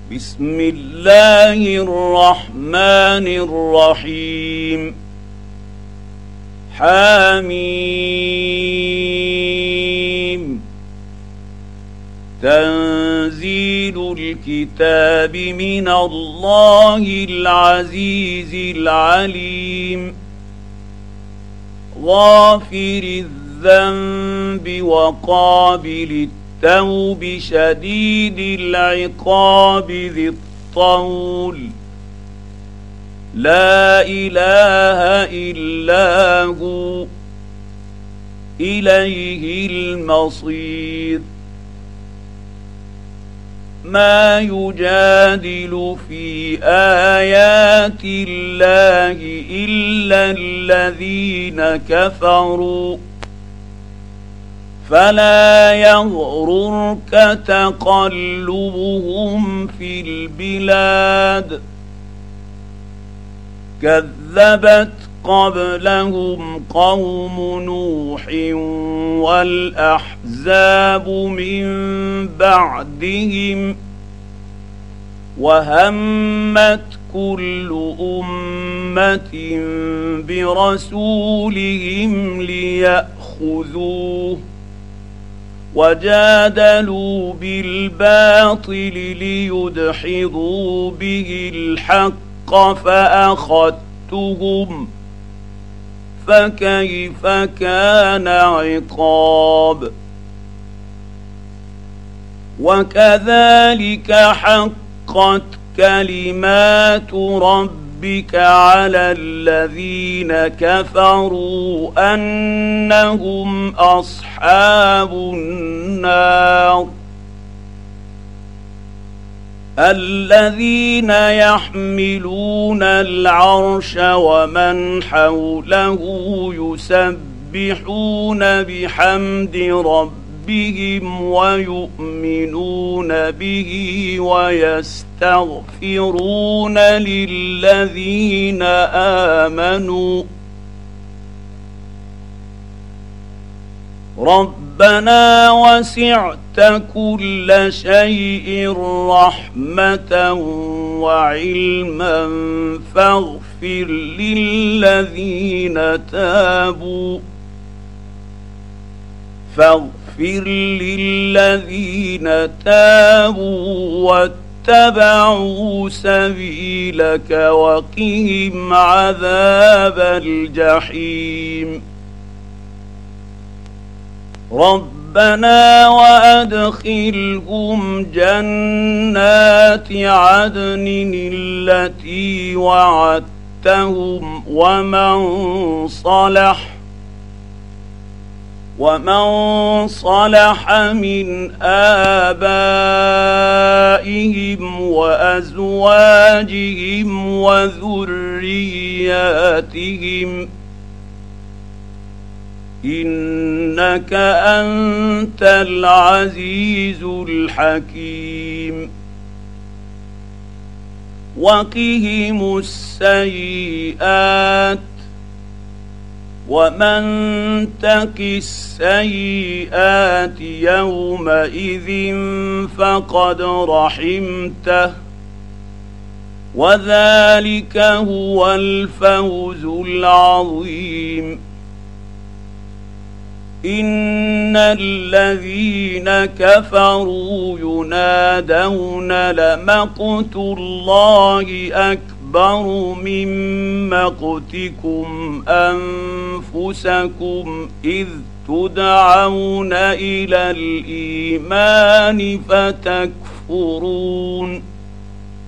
بسم الله الرحمن الرحيم حميم تنزيل الكتاب من الله العزيز العليم غافر الذنب وقابل التوب شديد العقاب ذي الطول لا إله إلا هو إليه المصير ما يجادل في آيات الله إلا الذين كفروا فلا يغررك تقلبهم في البلاد كذبت قبلهم قوم نوح والأحزاب من بعدهم وهمت كل أمة برسولهم ليأخذوه وجادلوا بالباطل ليدحضوا به الحق فأخذتهم فكيف كان عقاب وكذلك حقت كلمات ربك على الذين كفروا أنهم أصحاب النار الذين يحملون العرش ومن حوله يسبحون بحمد ربهم ويؤمنون به ويستغفرون للذين آمنوا ربنا وسعت كل شيء رحمة وعلما فاغفر للذين تابوا واتبعوا سبيلك وقهم عذاب الجحيم ربنا وأدخلهم جنات عدن التي وعدتهم ومن صلح من آبائهم وأزواجهم وذرياتهم إنك أنت العزيز الحكيم وقهم السيئات ومن تق السيئات يومئذ فقد رحمته وذلك هو الفوز العظيم إن الذين كفروا ينادون لمقت الله أكبر من مقتكم أنفسكم إذ تدعون إلى الإيمان فتكفرون